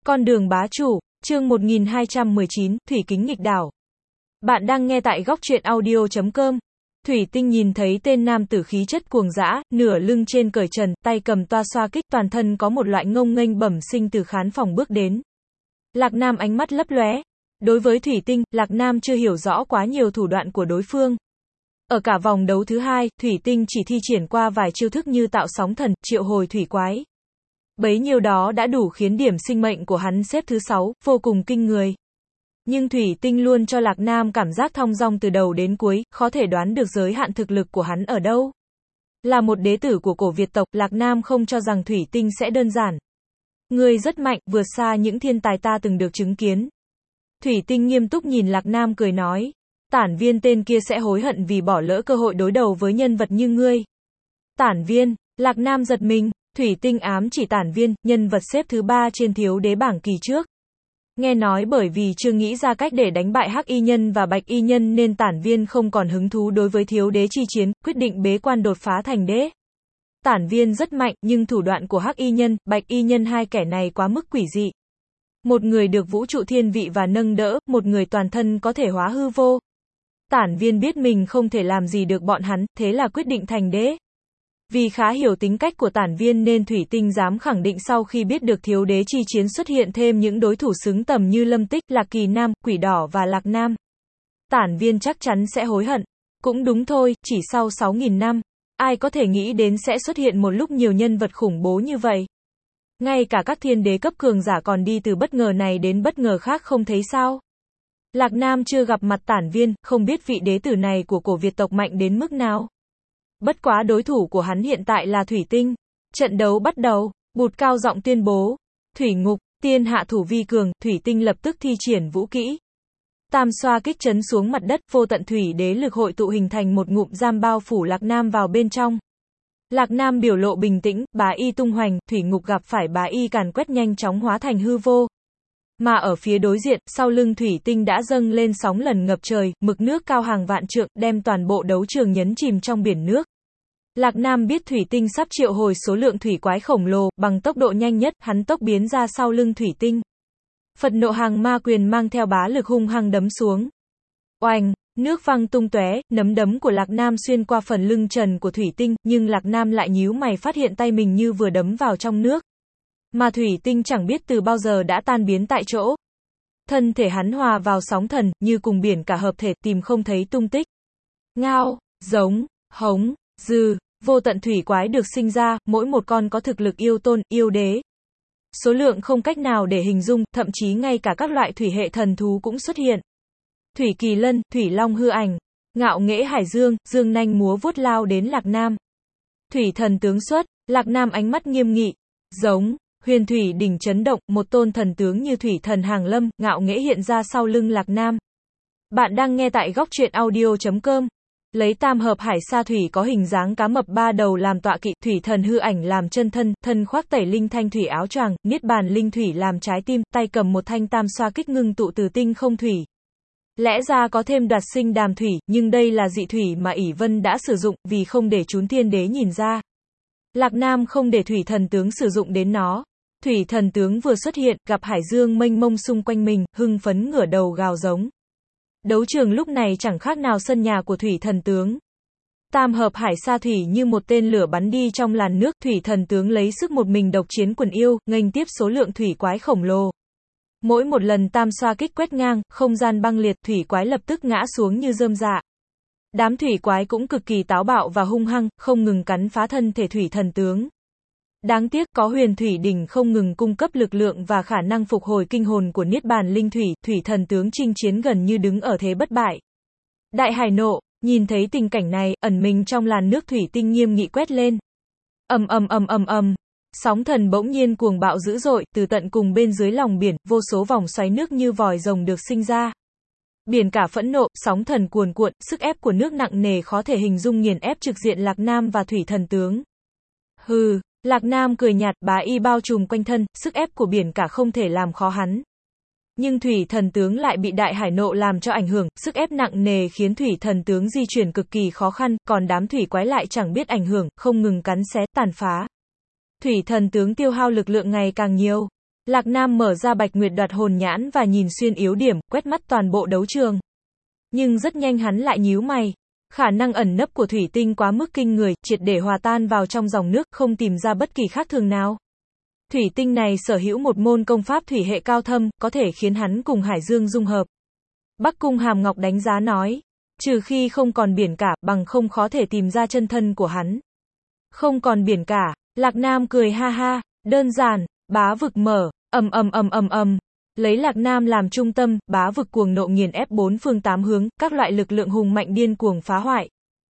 Con đường bá chủ, chương 1219, Thủy kính nghịch đảo. Bạn đang nghe tại góc truyện audio.com. Thủy Tinh nhìn thấy tên nam tử khí chất cuồng dã, nửa lưng trên cởi trần, tay cầm toa xoa kích, toàn thân có một loại ngông nghênh bẩm sinh từ khán phòng bước đến. Lạc Nam ánh mắt lấp lóe. Đối với Thủy Tinh, Lạc Nam chưa hiểu rõ quá nhiều thủ đoạn của đối phương. Ở cả vòng đấu thứ hai, Thủy Tinh chỉ thi triển qua vài chiêu thức như tạo sóng thần, triệu hồi thủy quái. Bấy nhiêu đó đã đủ khiến điểm sinh mệnh của hắn xếp thứ 6, vô cùng kinh người. Nhưng Thủy Tinh luôn cho Lạc Nam cảm giác thong dong từ đầu đến cuối, khó thể đoán được giới hạn thực lực của hắn ở đâu. Là một đế tử của cổ Việt tộc, Lạc Nam không cho rằng Thủy Tinh sẽ đơn giản. Người rất mạnh, vượt xa những thiên tài ta từng được chứng kiến. Thủy Tinh nghiêm túc nhìn Lạc Nam cười nói. Tản Viên tên kia sẽ hối hận vì bỏ lỡ cơ hội đối đầu với nhân vật như ngươi. Tản Viên, Lạc Nam giật mình. Thủy Tinh ám chỉ Tản Viên, nhân vật xếp thứ 3 trên thiếu đế bảng kỳ trước. Nghe nói bởi vì chưa nghĩ ra cách để đánh bại Hắc Y Nhân và Bạch Y Nhân nên Tản Viên không còn hứng thú đối với thiếu đế chi chiến, quyết định bế quan đột phá thành đế. Tản Viên rất mạnh, nhưng thủ đoạn của Hắc Y Nhân, Bạch Y Nhân hai kẻ này quá mức quỷ dị. Một người được vũ trụ thiên vị và nâng đỡ, một người toàn thân có thể hóa hư vô. Tản Viên biết mình không thể làm gì được bọn hắn, thế là quyết định thành đế. Vì khá hiểu tính cách của Tản Viên nên Thủy Tinh dám khẳng định sau khi biết được thiếu đế chi chiến xuất hiện thêm những đối thủ xứng tầm như Lâm Tích, Lạc Kỳ Nam, Quỷ Đỏ và Lạc Nam. Tản Viên chắc chắn sẽ hối hận. Cũng đúng thôi, chỉ sau 6.000 năm, ai có thể nghĩ đến sẽ xuất hiện một lúc nhiều nhân vật khủng bố như vậy. Ngay cả các thiên đế cấp cường giả còn đi từ bất ngờ này đến bất ngờ khác không thấy sao. Lạc Nam chưa gặp mặt Tản Viên, không biết vị đế tử này của cổ Việt tộc mạnh đến mức nào. Bất quá đối thủ của hắn hiện tại là Thủy Tinh. Trận đấu bắt đầu, Bụt cao giọng tuyên bố. Thủy ngục, tiên hạ thủ vi cường, Thủy Tinh lập tức thi triển vũ kỹ. Tam xoa kích chấn xuống mặt đất, vô tận thủy đế lực hội tụ hình thành một ngụm giam bao phủ Lạc Nam vào bên trong. Lạc Nam biểu lộ bình tĩnh, bá y tung hoành, thủy ngục gặp phải bá y càn quét nhanh chóng hóa thành hư vô. Mà ở phía đối diện, sau lưng Thủy Tinh đã dâng lên sóng lần ngập trời, mực nước cao hàng vạn trượng, đem toàn bộ đấu trường nhấn chìm trong biển nước. Lạc Nam biết Thủy Tinh sắp triệu hồi số lượng thủy quái khổng lồ, bằng tốc độ nhanh nhất, hắn tốc biến ra sau lưng Thủy Tinh. Phật nộ hàng ma quyền mang theo bá lực hung hăng đấm xuống. Oanh, nước văng tung tóe, nấm đấm của Lạc Nam xuyên qua phần lưng trần của Thủy Tinh, nhưng Lạc Nam lại nhíu mày phát hiện tay mình như vừa đấm vào trong nước. Mà Thủy Tinh chẳng biết từ bao giờ đã tan biến tại chỗ. Thân thể hắn hòa vào sóng thần, như cùng biển cả hợp thể, tìm không thấy tung tích. Ngao, giống, hống, dư, vô tận thủy quái được sinh ra, mỗi một con có thực lực yêu tôn, yêu đế. Số lượng không cách nào để hình dung, thậm chí ngay cả các loại thủy hệ thần thú cũng xuất hiện. Thủy kỳ lân, thủy long hư ảnh, ngạo nghễ hải dương, dương nanh múa vuốt lao đến Lạc Nam. Thủy thần tướng xuất, Lạc Nam ánh mắt nghiêm nghị. Giống, huyền thủy đỉnh chấn động, một tôn thần tướng như thủy thần hàng lâm, ngạo nghễ hiện ra sau lưng Lạc Nam. Bạn đang nghe tại góc truyện audio.com. Lấy tam hợp hải sa thủy có hình dáng cá mập 3 đầu làm tọa kỵ, thủy thần hư ảnh làm chân thân, thân khoác tẩy linh thanh thủy áo choàng, niết bàn linh thủy làm trái tim, tay cầm một thanh tam xoa kích ngưng tụ từ tinh không thủy. Lẽ ra có thêm đoạt sinh đàm thủy, nhưng đây là dị thủy mà ỷ Vân đã sử dụng, vì không để chúng thiên đế nhìn ra. Lạc Nam không để thủy thần tướng sử dụng đến nó. Thủy thần tướng vừa xuất hiện, gặp hải dương mênh mông xung quanh mình, hưng phấn ngửa đầu gào giống. Đấu trường lúc này chẳng khác nào sân nhà của thủy thần tướng. Tam hợp hải sa thủy như một tên lửa bắn đi trong làn nước, thủy thần tướng lấy sức một mình độc chiến quần yêu, nghênh tiếp số lượng thủy quái khổng lồ. Mỗi một lần tam xoa kích quét ngang, không gian băng liệt, thủy quái lập tức ngã xuống như rơm rạ. Đám thủy quái cũng cực kỳ táo bạo và hung hăng, không ngừng cắn phá thân thể thủy thần tướng. Đáng tiếc có huyền thủy đỉnh không ngừng cung cấp lực lượng và khả năng phục hồi kinh hồn của niết bàn linh thủy, thủy thần tướng chinh chiến gần như đứng ở thế bất bại. Đại hải nộ, nhìn thấy tình cảnh này, ẩn mình trong làn nước Thủy Tinh nghiêm nghị quét lên. Ầm. Sóng thần bỗng nhiên cuồng bạo dữ dội, từ tận cùng bên dưới lòng biển, vô số vòng xoáy nước như vòi rồng được sinh ra. Biển cả phẫn nộ, sóng thần cuồn cuộn, sức ép của nước nặng nề khó thể hình dung nghiền ép trực diện Lạc Nam và thủy thần tướng. Hừ, Lạc Nam cười nhạt, bá y bao trùm quanh thân, sức ép của biển cả không thể làm khó hắn. Nhưng thủy thần tướng lại bị đại hải nộ làm cho ảnh hưởng, sức ép nặng nề khiến thủy thần tướng di chuyển cực kỳ khó khăn, còn đám thủy quái lại chẳng biết ảnh hưởng, không ngừng cắn xé, tàn phá. Thủy thần tướng tiêu hao lực lượng ngày càng nhiều. Lạc Nam mở ra Bạch Nguyệt Đoạt Hồn Nhãn và nhìn xuyên yếu điểm, quét mắt toàn bộ đấu trường. Nhưng rất nhanh hắn lại nhíu mày. Khả năng ẩn nấp của thủy tinh quá mức kinh người, triệt để hòa tan vào trong dòng nước, không tìm ra bất kỳ khác thường nào. Thủy tinh này sở hữu một môn công pháp thủy hệ cao thâm, có thể khiến hắn cùng hải dương dung hợp. Bắc Cung Hàm Ngọc đánh giá nói. Trừ khi không còn biển cả, bằng không khó thể tìm ra chân thân của hắn. Không còn biển cả, Lạc Nam cười ha ha, đơn giản, bá vực mở, ầm. Lấy Lạc Nam làm trung tâm, bá vực cuồng nộ nghiền ép bốn phương tám hướng, các loại lực lượng hùng mạnh điên cuồng phá hoại.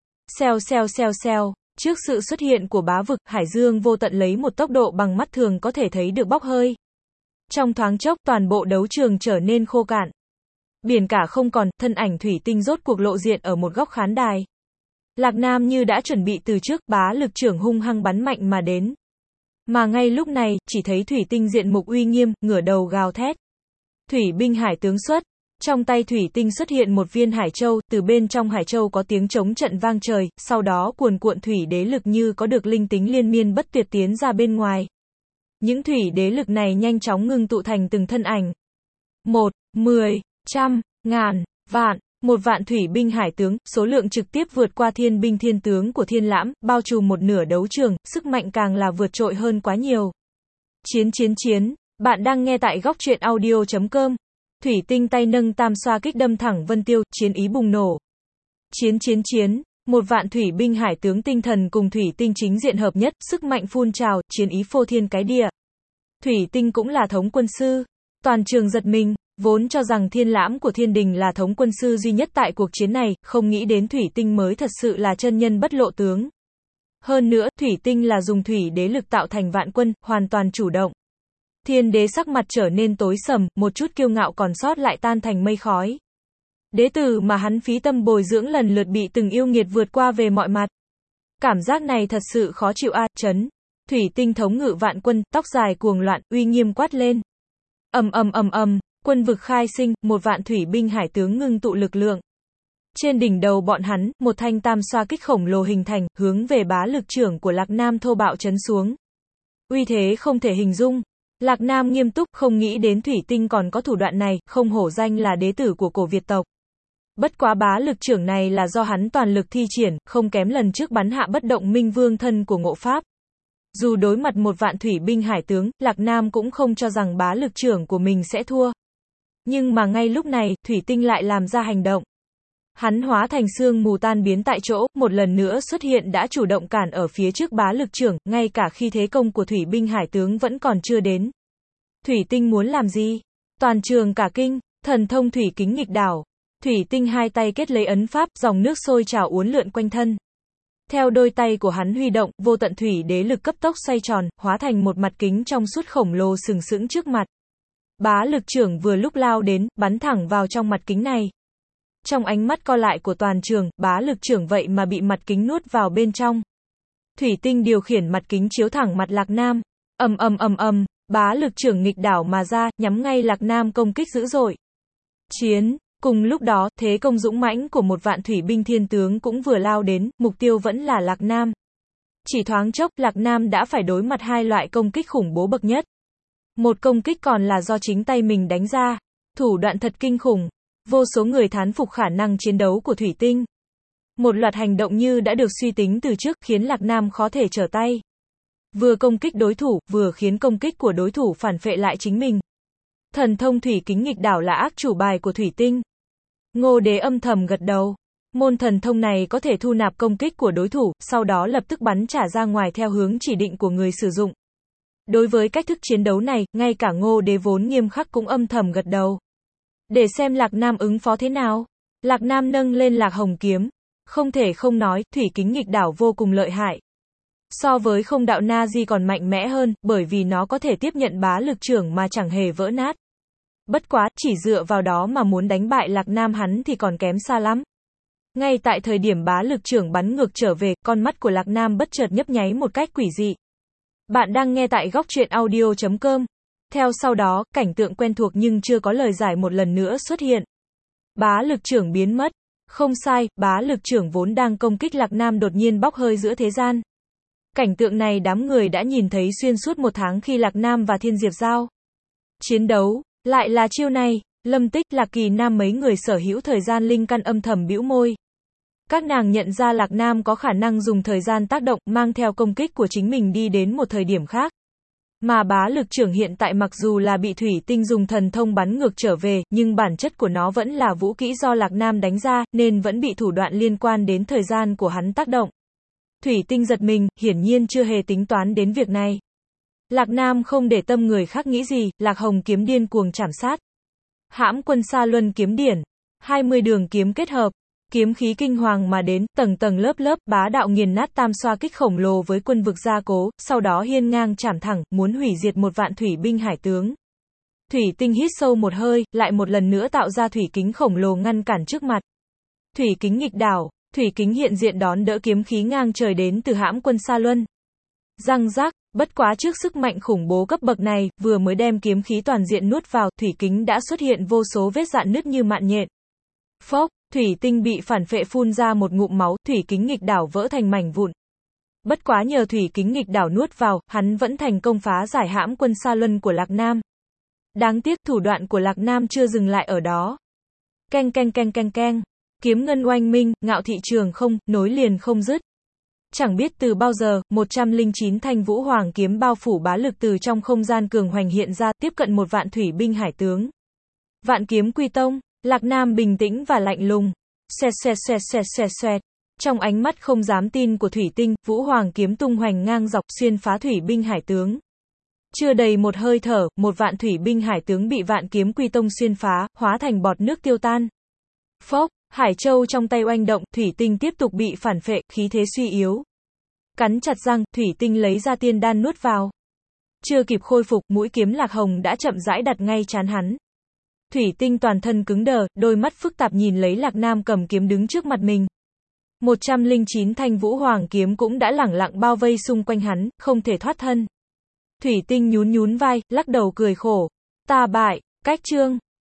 Xèo. Trước sự xuất hiện của bá vực, hải dương vô tận lấy một tốc độ bằng mắt thường có thể thấy được bốc hơi. Trong thoáng chốc, toàn bộ đấu trường trở nên khô cạn. Biển cả không còn, thân ảnh thủy tinh rốt cuộc lộ diện ở một góc khán đài. Lạc Nam như đã chuẩn bị từ trước, bá lực trưởng hung hăng bắn mạnh mà đến. Mà ngay lúc này, chỉ thấy thủy tinh diện mục uy nghiêm, ngửa đầu gào thét. Thủy binh hải tướng xuất. Trong tay thủy tinh xuất hiện một viên hải châu, từ bên trong hải châu có tiếng trống trận vang trời, sau đó cuồn cuộn thủy đế lực như có được linh tính liên miên bất tuyệt tiến ra bên ngoài. Những thủy đế lực này nhanh chóng ngưng tụ thành từng thân ảnh. 1, 10, trăm, ngàn, vạn, 1 vạn thủy binh hải tướng, số lượng trực tiếp vượt qua thiên binh thiên tướng của Thiên Lãm, bao trùm một nửa đấu trường, sức mạnh càng là vượt trội hơn quá nhiều. Chiến. Bạn đang nghe tại góc truyện audio.com. Thủy tinh tay nâng tam xoa kích đâm thẳng Vân Tiêu, chiến ý bùng nổ. Chiến. 1 vạn thủy binh hải tướng tinh thần cùng thủy tinh chính diện hợp nhất, sức mạnh phun trào, chiến ý phô thiên cái địa. Thủy tinh cũng là thống quân sư. Toàn trường giật mình, vốn cho rằng Thiên Lãm của Thiên Đình là thống quân sư duy nhất tại cuộc chiến này, không nghĩ đến thủy tinh mới thật sự là chân nhân bất lộ tướng. Hơn nữa, thủy tinh là dùng thủy đế lực tạo thành vạn quân, hoàn toàn chủ động. Thiên đế sắc mặt trở nên tối sầm, một chút kiêu ngạo còn sót lại tan thành mây khói. Đế tử mà hắn phí tâm bồi dưỡng lần lượt bị từng yêu nghiệt vượt qua về mọi mặt. Cảm giác này thật sự khó chịu a, chấn. Thủy tinh thống ngự vạn quân, tóc dài cuồng loạn, uy nghiêm quát lên. Ầm. Quân vực khai sinh, 1 vạn thủy binh hải tướng ngưng tụ lực lượng. Trên đỉnh đầu bọn hắn, một thanh tam xoa kích khổng lồ hình thành, hướng về bá lực trưởng của Lạc Nam thô bạo chấn xuống. Uy thế không thể hình dung. Lạc Nam nghiêm túc, không nghĩ đến thủy tinh còn có thủ đoạn này, không hổ danh là đế tử của cổ Việt tộc. Bất quá bá lực trưởng này là do hắn toàn lực thi triển, không kém lần trước bắn hạ bất động minh vương thân của Ngộ Pháp. Dù đối mặt 1 vạn thủy binh hải tướng, Lạc Nam cũng không cho rằng bá lực trưởng của mình sẽ thua. Nhưng mà ngay lúc này, thủy tinh lại làm ra hành động. Hắn hóa thành sương mù tan biến tại chỗ, một lần nữa xuất hiện đã chủ động cản ở phía trước bá lực trưởng, ngay cả khi thế công của thủy binh hải tướng vẫn còn chưa đến. Thủy tinh muốn làm gì? Toàn trường cả kinh, thần thông thủy kính nghịch đảo. Thủy tinh hai tay kết lấy ấn pháp, dòng nước sôi trào uốn lượn quanh thân. Theo đôi tay của hắn huy động, vô tận thủy đế lực cấp tốc xoay tròn, hóa thành một mặt kính trong suốt khổng lồ sừng sững trước mặt. Bá lực trưởng vừa lúc lao đến, bắn thẳng vào trong mặt kính này. Trong ánh mắt co lại của toàn trường, bá lực trưởng vậy mà bị mặt kính nuốt vào bên trong. Thủy tinh điều khiển mặt kính chiếu thẳng mặt Lạc Nam. Ầm. Bá lực trưởng nghịch đảo mà ra, nhắm ngay Lạc Nam công kích dữ dội. Chiến. Cùng lúc đó, thế công dũng mãnh của 1 vạn thủy binh thiên tướng cũng vừa lao đến, mục tiêu vẫn là Lạc Nam. Chỉ thoáng chốc, Lạc Nam đã phải đối mặt 2 loại công kích khủng bố bậc nhất. Một công kích còn là do chính tay mình đánh ra. Thủ đoạn thật kinh khủng. Vô số người thán phục khả năng chiến đấu của thủy tinh. Một loạt hành động như đã được suy tính từ trước khiến Lạc Nam khó thể trở tay. Vừa công kích đối thủ, vừa khiến công kích của đối thủ phản phệ lại chính mình. Thần thông thủy kính nghịch đảo là ác chủ bài của thủy tinh. Ngô Đế âm thầm gật đầu. Môn thần thông này có thể thu nạp công kích của đối thủ, sau đó lập tức bắn trả ra ngoài theo hướng chỉ định của người sử dụng. Đối với cách thức chiến đấu này, ngay cả Ngô Đế vốn nghiêm khắc cũng âm thầm gật đầu. Để xem Lạc Nam ứng phó thế nào. Lạc Nam nâng lên Lạc Hồng kiếm. Không thể không nói, thủy kính nghịch đảo vô cùng lợi hại. So với không đạo Na-di còn mạnh mẽ hơn, bởi vì nó có thể tiếp nhận bá lực trưởng mà chẳng hề vỡ nát. Bất quá, chỉ dựa vào đó mà muốn đánh bại Lạc Nam hắn thì còn kém xa lắm. Ngay tại thời điểm bá lực trưởng bắn ngược trở về, con mắt của Lạc Nam bất chợt nhấp nháy một cách quỷ dị. Bạn đang nghe tại góc truyện audio.com. Theo sau đó, cảnh tượng quen thuộc nhưng chưa có lời giải một lần nữa xuất hiện. Bá lực trưởng biến mất. Không sai, bá lực trưởng vốn đang công kích Lạc Nam đột nhiên bốc hơi giữa thế gian. Cảnh tượng này đám người đã nhìn thấy xuyên suốt 1 tháng khi Lạc Nam và Thiên Diệp giao Chiến đấu, lại là chiêu này, Lâm Tích, Lạc Kỳ Nam mấy người sở hữu thời gian linh căn âm thầm bĩu môi. Các nàng nhận ra Lạc Nam có khả năng dùng thời gian tác động, mang theo công kích của chính mình đi đến một thời điểm khác. Mà bá lực trưởng hiện tại mặc dù là bị thủy tinh dùng thần thông bắn ngược trở về, nhưng bản chất của nó vẫn là vũ kỹ do Lạc Nam đánh ra, nên vẫn bị thủ đoạn liên quan đến thời gian của hắn tác động. Thủy tinh giật mình, hiển nhiên chưa hề tính toán đến việc này. Lạc Nam không để tâm người khác nghĩ gì, Lạc Hồng kiếm điên cuồng chảm sát. Hãm quân Sa Luân kiếm điển, 20 đường kiếm kết hợp, kiếm khí kinh hoàng mà đến, tầng tầng lớp lớp, bá đạo nghiền nát tam xoa kích khổng lồ với quân vực gia cố, sau đó hiên ngang chảm thẳng, muốn hủy diệt một vạn thủy binh hải tướng. Thủy tinh hít sâu một hơi, lại một lần nữa tạo ra thủy kính khổng lồ ngăn cản trước mặt. Thủy kính nghịch đảo, thủy kính hiện diện đón đỡ kiếm khí ngang trời đến từ hãm quân Sa Luân. Răng rác, bất quá trước sức mạnh khủng bố cấp bậc này, vừa mới đem kiếm khí toàn diện nuốt vào, thủy kính đã xuất hiện vô số vết rạn nứt như mạn nhện. Phốc, thủy tinh bị phản phệ phun ra một ngụm máu, thủy kính nghịch đảo vỡ thành mảnh vụn. Bất quá nhờ thủy kính nghịch đảo nuốt vào, hắn vẫn thành công phá giải hãm quân Sa Luân của Lạc Nam. Đáng tiếc thủ đoạn của Lạc Nam chưa dừng lại ở đó. Keng keng keng keng keng, kiếm ngân oanh minh, ngạo thị trường không, nối liền không dứt. Chẳng biết từ bao giờ, 109 thanh vũ hoàng kiếm bao phủ bá lực từ trong không gian cường hoành hiện ra, tiếp cận một vạn thủy binh hải tướng. Vạn kiếm quy tông, Lạc Nam bình tĩnh và lạnh lùng. Xoẹt xoẹt xoẹt xoẹt xoẹt xoẹt. Trong ánh mắt không dám tin của thủy tinh, vũ hoàng kiếm tung hoành ngang dọc xuyên phá thủy binh hải tướng. Chưa đầy một hơi thở, một vạn thủy binh hải tướng bị vạn kiếm quy tông xuyên phá, hóa thành bọt nước tiêu tan. Phốc, hải châu trong tay oanh động, thủy tinh tiếp tục bị phản phệ, khí thế suy yếu. Cắn chặt răng, thủy tinh lấy ra tiên đan nuốt vào. Chưa kịp khôi phục, mũi kiếm Lạc Hồng đã chậm rãi đặt ngay trán hắn. Thủy tinh toàn thân cứng đờ, đôi mắt phức tạp nhìn lấy Lạc Nam cầm kiếm đứng trước mặt mình. 109 thanh vũ hoàng kiếm cũng đã lẳng lặng bao vây xung quanh hắn, không thể thoát thân. Thủy tinh nhún nhún vai, lắc đầu cười khổ. Ta bại, cách chương.